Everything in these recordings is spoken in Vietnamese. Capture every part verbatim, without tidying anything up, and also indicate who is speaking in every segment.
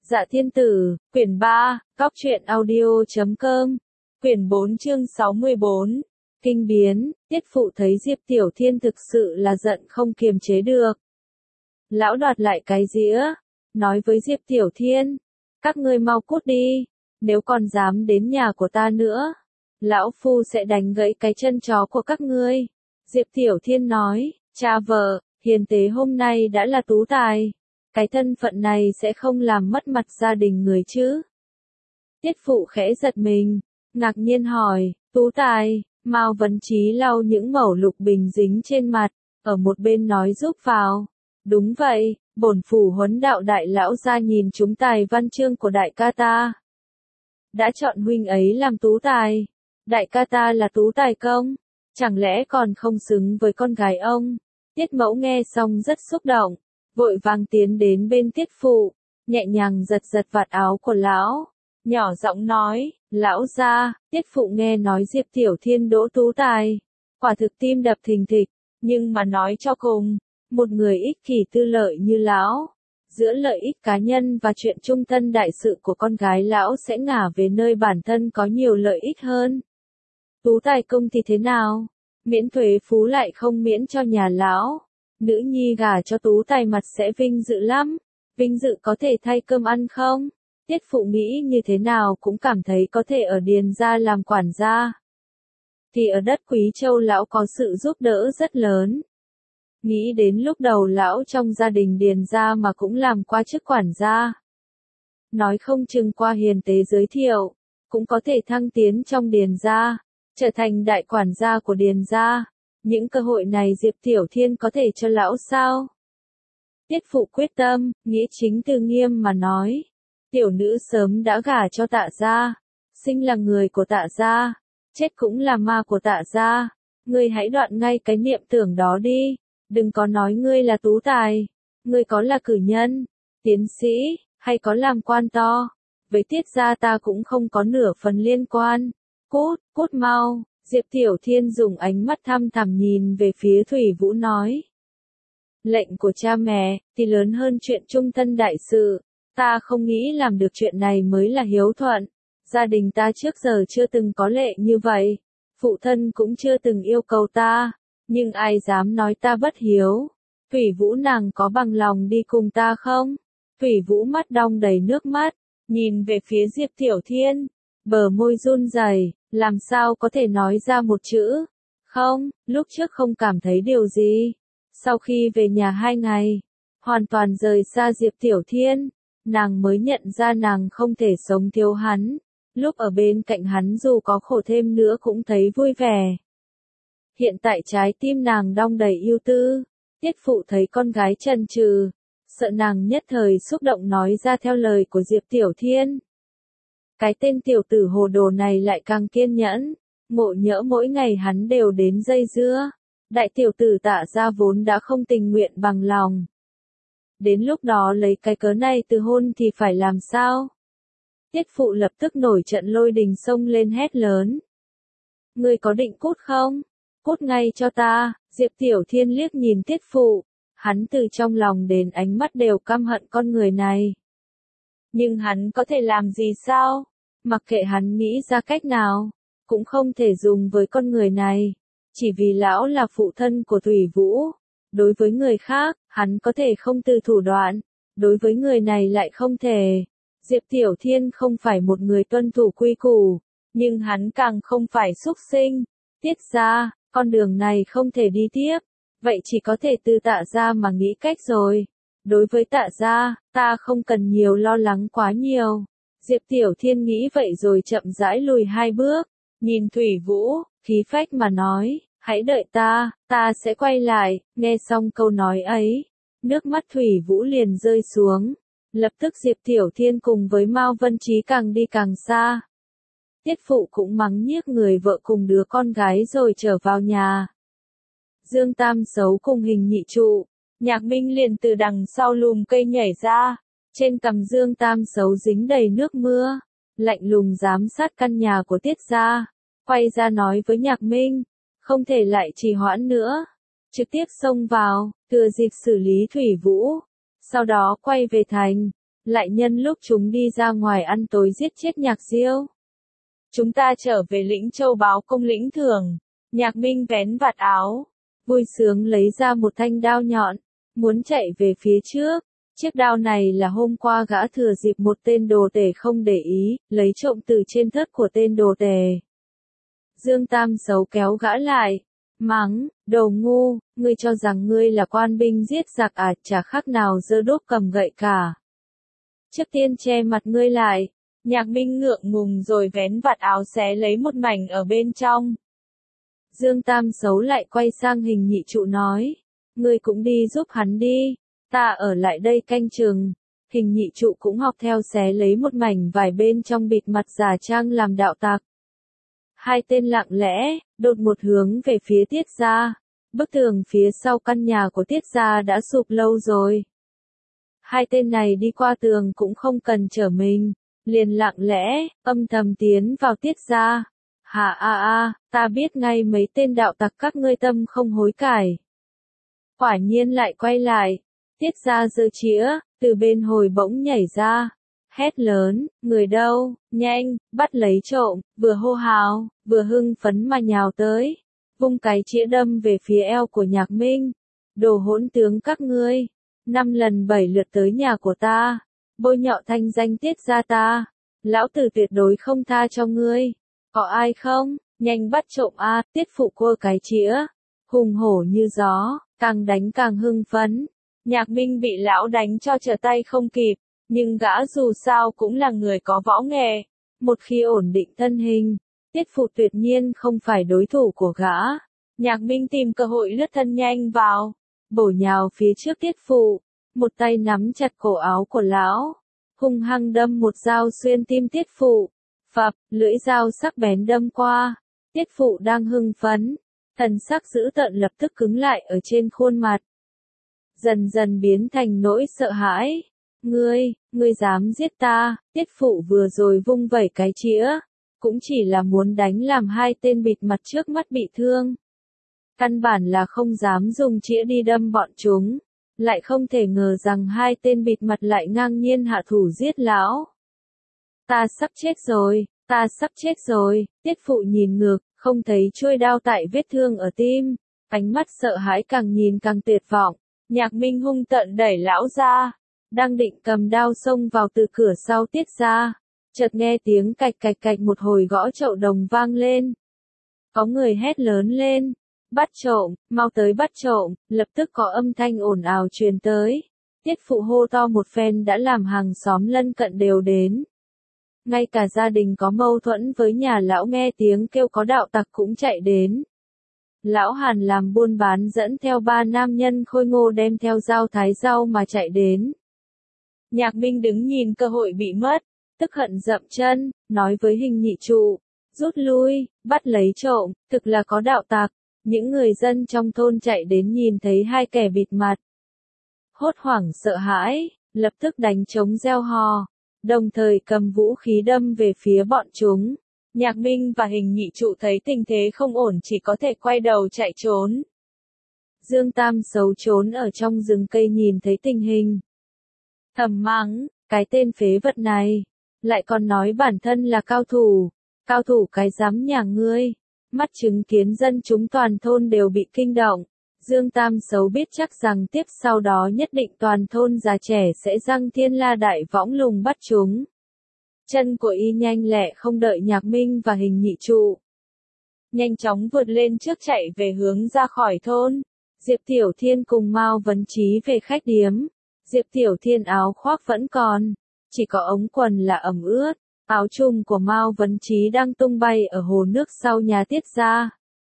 Speaker 1: Dạ Thiên Tử, quyển ba, cóc truyện audio chấm com, quyển bốn chương sáu mươi bốn, kinh biến, Tiết Phụ thấy Diệp Tiểu Thiên thực sự là giận không kiềm chế được. Lão đoạt lại cái dĩa, nói với Diệp Tiểu Thiên, các ngươi mau cút đi, nếu còn dám đến nhà của ta nữa, lão phu sẽ đánh gãy cái chân chó của các ngươi. Diệp Tiểu Thiên nói, cha vợ, hiền tế hôm nay đã là tú tài. Cái thân phận này sẽ không làm mất mặt gia đình người chứ? Tiết Phụ khẽ giật mình, ngạc nhiên hỏi, tú tài, Mao Vấn Chí lau những mẩu lục bình dính trên mặt, ở một bên nói giúp vào. Đúng vậy, bổn phủ huấn đạo đại lão ra nhìn chúng tài văn chương của đại ca ta. Đã chọn huynh ấy làm tú tài. Đại ca ta là tú tài công, chẳng lẽ còn không xứng với con gái ông? Tiết Mẫu nghe xong rất xúc động. Vội vàng tiến đến bên Tiết Phụ, nhẹ nhàng giật giật vạt áo của lão, nhỏ giọng nói, lão gia. Tiết Phụ nghe nói Diệp Tiểu Thiên đỗ tú tài, quả thực tim đập thình thịch, nhưng mà nói cho cùng, một người ích kỷ tư lợi như lão, giữa lợi ích cá nhân và chuyện trung thân đại sự của con gái lão sẽ ngả về nơi bản thân có nhiều lợi ích hơn. Tú tài công thì thế nào? Miễn thuế phú lại không miễn cho nhà lão. Nữ nhi gả cho tú tài mặt sẽ vinh dự lắm. Vinh dự có thể thay cơm ăn không? Tiết Phụ nghĩ như thế nào cũng cảm thấy có thể ở Điền gia làm quản gia. Thì ở đất Quý Châu lão có sự giúp đỡ rất lớn. Nghĩ đến lúc đầu lão trong gia đình Điền gia mà cũng làm qua chức quản gia. Nói không chừng qua hiền tế giới thiệu, cũng có thể thăng tiến trong Điền gia, trở thành đại quản gia của Điền gia. Những cơ hội này Diệp Tiểu Thiên có thể cho lão sao? Tiết Phụ quyết tâm, nghĩa chính từ nghiêm mà nói. Tiểu nữ sớm đã gả cho Tạ gia, sinh là người của Tạ gia, chết cũng là ma của Tạ gia. Ngươi hãy đoạn ngay cái niệm tưởng đó đi, đừng có nói ngươi là tú tài, ngươi có là cử nhân, tiến sĩ, hay có làm quan to. Với Tiết gia ta cũng không có nửa phần liên quan. Cút, cút mau. Diệp Tiểu Thiên dùng ánh mắt thăm thẳm nhìn về phía Thủy Vũ nói. Lệnh của cha mẹ, thì lớn hơn chuyện trung thân đại sự. Ta không nghĩ làm được chuyện này mới là hiếu thuận. Gia đình ta trước giờ chưa từng có lệ như vậy. Phụ thân cũng chưa từng yêu cầu ta. Nhưng ai dám nói ta bất hiếu? Thủy Vũ nàng có bằng lòng đi cùng ta không? Thủy Vũ mắt đong đầy nước mắt, nhìn về phía Diệp Tiểu Thiên. Bờ môi run rẩy, làm sao có thể nói ra một chữ. Không, lúc trước không cảm thấy điều gì. Sau khi về nhà hai ngày, hoàn toàn rời xa Diệp Tiểu Thiên, nàng mới nhận ra nàng không thể sống thiếu hắn. Lúc ở bên cạnh hắn dù có khổ thêm nữa cũng thấy vui vẻ. Hiện tại trái tim nàng đong đầy ưu tư. Tiết Phụ thấy con gái chần chừ, sợ nàng nhất thời xúc động nói ra theo lời của Diệp Tiểu Thiên. Cái tên tiểu tử hồ đồ này lại càng kiên nhẫn, ngộ nhỡ mỗi ngày hắn đều đến dây dưa. Đại tiểu tử Tạ gia vốn đã không tình nguyện bằng lòng. Đến lúc đó lấy cái cớ này từ hôn thì phải làm sao? Tiết Phụ lập tức nổi trận lôi đình xông lên hét lớn. Ngươi có định cút không? Cút ngay cho ta. Diệp Tiểu Thiên liếc nhìn Tiết Phụ, hắn từ trong lòng đến ánh mắt đều căm hận con người này. Nhưng hắn có thể làm gì sao? Mặc kệ hắn nghĩ ra cách nào, cũng không thể dùng với con người này. Chỉ vì lão là phụ thân của Thủy Vũ. Đối với người khác, hắn có thể không từ thủ đoạn. Đối với người này lại không thể. Diệp Tiểu Thiên không phải một người tuân thủ quy củ. Nhưng hắn càng không phải súc sinh. Tiết ra, con đường này không thể đi tiếp. Vậy chỉ có thể từ Tạ gia mà nghĩ cách rồi. Đối với Tạ gia, ta không cần nhiều lo lắng quá nhiều. Diệp Tiểu Thiên nghĩ vậy rồi chậm rãi lùi hai bước, nhìn Thủy Vũ, khí phách mà nói, hãy đợi ta, ta sẽ quay lại. Nghe xong câu nói ấy, nước mắt Thủy Vũ liền rơi xuống. Lập tức Diệp Tiểu Thiên cùng với Mao Vân Chí càng đi càng xa. Tiết Phụ cũng mắng nhiếc người vợ cùng đứa con gái rồi trở vào nhà. Dương Tam Sấu cùng Hình Nhị Trụ, Nhạc Minh liền từ đằng sau lùm cây nhảy ra. Trên cằm Dương Tam Sấu dính đầy nước mưa, lạnh lùng giám sát căn nhà của Tiết gia, quay ra nói với Nhạc Minh, không thể lại trì hoãn nữa, trực tiếp xông vào, thừa dịp xử lý Thủy Vũ, sau đó quay về thành. lại nhân lúc chúng đi ra ngoài ăn tối giết chết Nhạc Diêu. Chúng ta trở về Lĩnh Châu báo công lĩnh thưởng. Nhạc Minh vén vạt áo, vui sướng lấy ra một thanh đao nhọn, muốn chạy về phía trước. Chiếc đao này là hôm qua gã thừa dịp một tên đồ tể không để ý, lấy trộm từ trên thớt của tên đồ tể. Dương Tam Sấu kéo gã lại, mắng, đồ ngu, ngươi cho rằng ngươi là quan binh giết giặc à, chả khác nào giơ đốt cầm gậy cả. Trước tiên che mặt ngươi lại. Nhạc Minh ngượng ngùng rồi vén vạt áo xé lấy một mảnh ở bên trong. Dương Tam Sấu lại quay sang Hình Nhị Trụ nói, ngươi cũng đi giúp hắn đi, ta ở lại đây canh chừng. Hình Nhị Trụ cũng học theo xé lấy một mảnh vải bên trong bịt mặt giả trang làm đạo tặc. Hai tên lặng lẽ, đột một hướng về phía Tiết gia. Bức tường phía sau căn nhà của Tiết gia đã sụp lâu rồi. Hai tên này đi qua tường cũng không cần trở mình, liền lặng lẽ, âm thầm tiến vào Tiết gia. Hà a a, ta biết ngay mấy tên đạo tặc các ngươi tâm không hối cải. Quả nhiên lại quay lại, Tiết gia giơ chĩa, từ bên hồi bỗng nhảy ra, hét lớn, người đâu, nhanh, bắt lấy trộm, vừa hô hào, vừa hưng phấn mà nhào tới, vung cái chĩa đâm về phía eo của Nhạc Minh. Đồ hỗn tướng các ngươi, năm lần bảy lượt tới nhà của ta, bôi nhọ thanh danh Tiết gia ta, lão tử tuyệt đối không tha cho ngươi. Có ai không? Nhanh bắt trộm a! Tiết phụ cua cái chĩa, hùng hổ như gió, càng đánh càng hưng phấn. Nhạc Minh bị lão đánh cho trở tay không kịp, nhưng gã dù sao cũng là người có võ nghệ, một khi ổn định thân hình, Tiết phụ tuyệt nhiên không phải đối thủ của gã. Nhạc Minh tìm cơ hội lướt thân nhanh vào, bổ nhào phía trước Tiết phụ, một tay nắm chặt cổ áo của lão, hung hăng đâm một dao xuyên tim Tiết phụ. Phập, lưỡi dao sắc bén đâm qua, Tiết phụ đang hưng phấn, thần sắc dữ tợn lập tức cứng lại ở trên khuôn mặt. Dần dần biến thành nỗi sợ hãi. Ngươi, ngươi dám giết ta? Tiết phụ vừa rồi vung vẩy cái chĩa, cũng chỉ là muốn đánh làm hai tên bịt mặt trước mắt bị thương. Căn bản là không dám dùng chĩa đi đâm bọn chúng, lại không thể ngờ rằng hai tên bịt mặt lại ngang nhiên hạ thủ giết lão. Ta sắp chết rồi, ta sắp chết rồi, Tiết phụ nhìn ngược, không thấy chuôi đao tại vết thương ở tim, ánh mắt sợ hãi càng nhìn càng tuyệt vọng. Nhạc Minh hung tợn đẩy lão ra, đang định cầm đao xông vào từ cửa sau Tiết gia, chợt nghe tiếng cạch cạch cạch một hồi gõ chậu đồng vang lên. Có người hét lớn lên, bắt trộm, mau tới bắt trộm, lập tức có âm thanh ồn ào truyền tới. Tiết phụ hô to một phen đã làm hàng xóm lân cận đều đến. Ngay cả gia đình có mâu thuẫn với nhà lão nghe tiếng kêu có đạo tặc cũng chạy đến. Lão Hàn làm buôn bán dẫn theo ba nam nhân khôi ngô đem theo dao thái rau mà chạy đến. Nhạc Minh đứng nhìn cơ hội bị mất, tức hận dậm chân, nói với Hình Nhị Trụ, rút lui, bắt lấy trộm, thực là có đạo tặc. Những người dân trong thôn chạy đến nhìn thấy hai kẻ bịt mặt. Hốt hoảng sợ hãi, lập tức đánh trống reo hò, đồng thời cầm vũ khí đâm về phía bọn chúng. Nhạc Minh và Hình Nhị Trụ thấy tình thế không ổn chỉ có thể quay đầu chạy trốn. Dương Tam Sấu trốn ở trong rừng cây nhìn thấy tình hình. Thầm mắng, cái tên phế vật này, lại còn nói bản thân là cao thủ, cao thủ cái dám nhà ngươi. Mắt chứng kiến dân chúng toàn thôn đều bị kinh động. Dương Tam Sấu biết chắc rằng tiếp sau đó nhất định toàn thôn già trẻ sẽ răng thiên la đại võng lùng bắt chúng. Chân của y nhanh lẹ không đợi Nhạc Minh và Hình Nhị Trụ. Nhanh chóng vượt lên trước chạy về hướng ra khỏi thôn. Diệp Tiểu Thiên cùng Mao Vấn Chí về khách điếm. Diệp Tiểu Thiên áo khoác vẫn còn, chỉ có ống quần là ẩm ướt. Áo trùng của Mao Vấn Chí đang tung bay ở hồ nước sau nhà Tiết gia.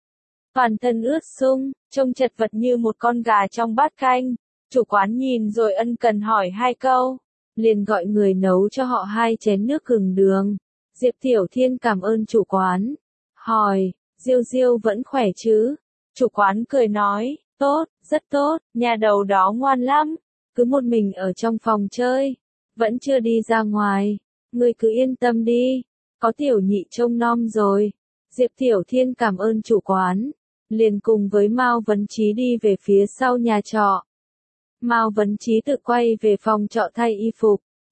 Speaker 1: Toàn thân ướt sũng, trông chật vật như một con gà trong bát canh. Chủ quán nhìn rồi ân cần hỏi hai câu, liền gọi người nấu cho họ hai chén nước gừng đường. Diệp Tiểu Thiên cảm ơn chủ quán, hỏi, Diêu Diêu vẫn khỏe chứ? Chủ quán cười nói, tốt, rất tốt, nhà đầu đó ngoan lắm, cứ một mình ở trong phòng chơi, vẫn chưa đi ra ngoài. Ngươi cứ yên tâm đi, có Tiểu Nhị trông nom rồi. Diệp Tiểu Thiên cảm ơn chủ quán, liền cùng với Mao Vấn Chí đi về phía sau nhà trọ. Mao Vấn Chí tự quay về phòng trọ thay y phục,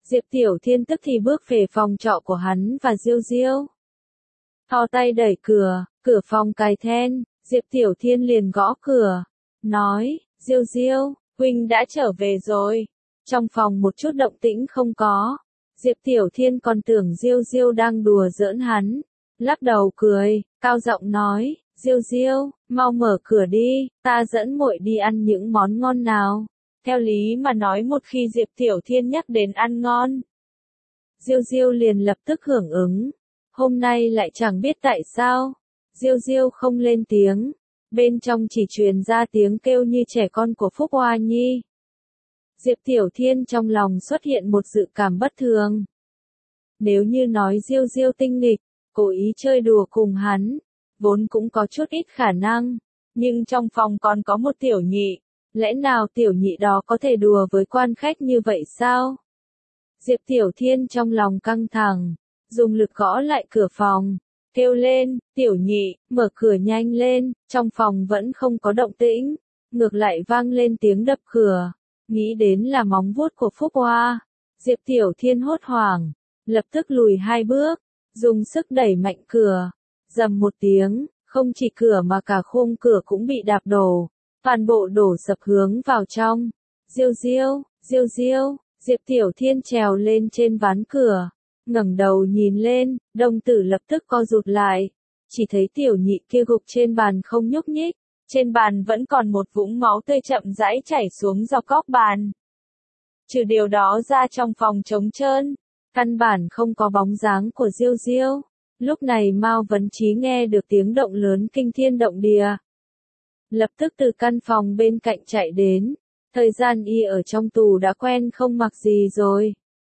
Speaker 1: Diệp Tiểu Thiên tức thì bước về phòng trọ của hắn và Diêu Diêu. Thò tay đẩy cửa, cửa phòng cài then, Diệp Tiểu Thiên liền gõ cửa, nói, Diêu Diêu, huynh đã trở về rồi. Trong phòng một chút động tĩnh không có. Diệp Tiểu Thiên còn tưởng Diêu Diêu đang đùa giỡn hắn, lắc đầu cười, cao giọng nói, Diêu Diêu, mau mở cửa đi, ta dẫn muội đi ăn những món ngon nào. Theo lý mà nói một khi Diệp Tiểu Thiên nhắc đến ăn ngon, Diêu Diêu liền lập tức hưởng ứng. Hôm nay lại chẳng biết tại sao, Diêu Diêu không lên tiếng, bên trong chỉ truyền ra tiếng kêu như trẻ con của Phúc Hoa Nhi. Diệp Tiểu Thiên trong lòng xuất hiện một dự cảm bất thường. Nếu như nói Diêu Diêu tinh nghịch, cố ý chơi đùa cùng hắn, vốn cũng có chút ít khả năng, nhưng trong phòng còn có một tiểu nhị, lẽ nào tiểu nhị đó có thể đùa với quan khách như vậy sao? Diệp Tiểu Thiên trong lòng căng thẳng, dùng lực gõ lại cửa phòng, kêu lên, tiểu nhị, mở cửa nhanh lên, trong phòng vẫn không có động tĩnh, ngược lại vang lên tiếng đập cửa, nghĩ đến là móng vuốt của Phúc Hoa. Diệp Tiểu Thiên hốt hoảng, lập tức lùi hai bước, dùng sức đẩy mạnh cửa, rầm một tiếng, không chỉ cửa mà cả khung cửa cũng bị đạp đổ, toàn bộ đổ sập hướng vào trong. Diêu Diêu, Diêu Diêu, Diệp Tiểu Thiên trèo lên trên ván cửa, ngẩng đầu nhìn lên, đồng tử lập tức co rụt lại, chỉ thấy tiểu nhị kia gục trên bàn không nhúc nhích, trên bàn vẫn còn một vũng máu tươi chậm rãi chảy xuống dọc góc bàn. Trừ điều đó ra trong phòng trống trơn, căn bản không có bóng dáng của Diêu Diêu. Lúc này Mao Vấn Chí nghe được tiếng động lớn kinh thiên động địa, lập tức từ căn phòng bên cạnh chạy đến. Thời gian y ở trong tù đã quen không mặc gì rồi.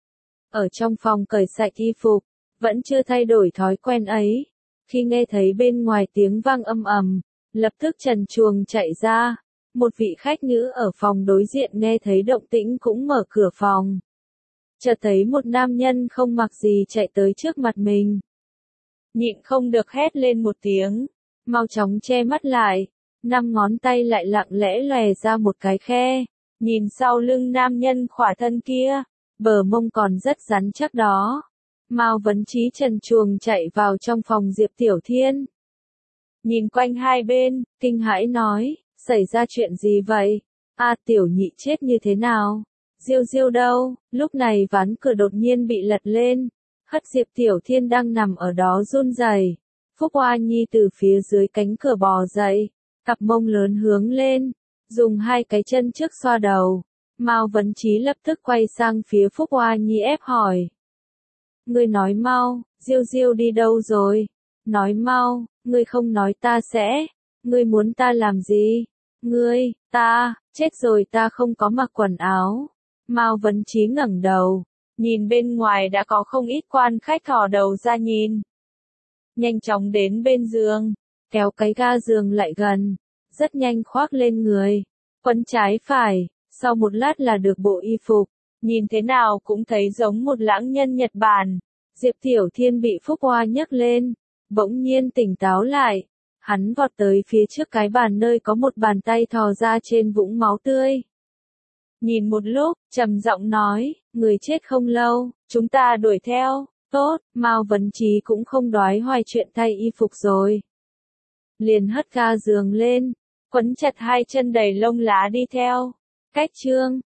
Speaker 1: Ở trong phòng cởi sạch y phục, vẫn chưa thay đổi thói quen ấy. Khi nghe thấy bên ngoài tiếng vang âm ầm, lập tức trần truồng chạy ra. Một vị khách nữ ở phòng đối diện nghe thấy động tĩnh cũng mở cửa phòng. Chợt thấy một nam nhân không mặc gì chạy tới trước mặt mình. Nhịn không được hét lên một tiếng, mau chóng che mắt lại. Năm ngón tay lại lặng lẽ lòe ra một cái khe, nhìn sau lưng nam nhân khỏa thân kia, bờ mông còn rất rắn chắc đó. Mao Vấn Chí trần truồng chạy vào trong phòng Diệp Tiểu Thiên. Nhìn quanh hai bên, kinh hãi nói, xảy ra chuyện gì vậy? A tiểu nhị chết như thế nào? Diêu Diêu đâu? Lúc này ván cửa đột nhiên bị lật lên, hất Diệp Tiểu Thiên đang nằm ở đó run rẩy. Phúc Hoa Nhi từ phía dưới cánh cửa bò dậy, cặp mông lớn hướng lên, dùng hai cái chân trước xoa đầu. Mao Vấn Chí lập tức quay sang phía Phúc Hoa Nhi ép hỏi. Ngươi nói mau, Diêu Diêu đi đâu rồi? Nói mau, ngươi không nói ta sẽ. Ngươi muốn ta làm gì? Ngươi, ta, chết rồi ta không có mặc quần áo. Mao Vấn Chí ngẩng đầu, nhìn bên ngoài đã có không ít quan khách thò đầu ra nhìn. Nhanh chóng đến bên giường, kéo cái ga giường lại gần, rất nhanh khoác lên người, quấn trái phải, sau một lát là được bộ y phục, nhìn thế nào cũng thấy giống một lãng nhân Nhật Bản. Diệp Tiểu Thiên bị Phúc Hoa nhấc lên, bỗng nhiên tỉnh táo lại, hắn vọt tới phía trước cái bàn nơi có một bàn tay thò ra trên vũng máu tươi. Nhìn một lúc, trầm giọng nói, người chết không lâu, chúng ta đuổi theo. Tốt, Mao Vấn Chí cũng không đoái hoài chuyện thay y phục rồi. Liền hất ga giường lên, quấn chặt hai chân đầy lông lá đi theo. Cách chương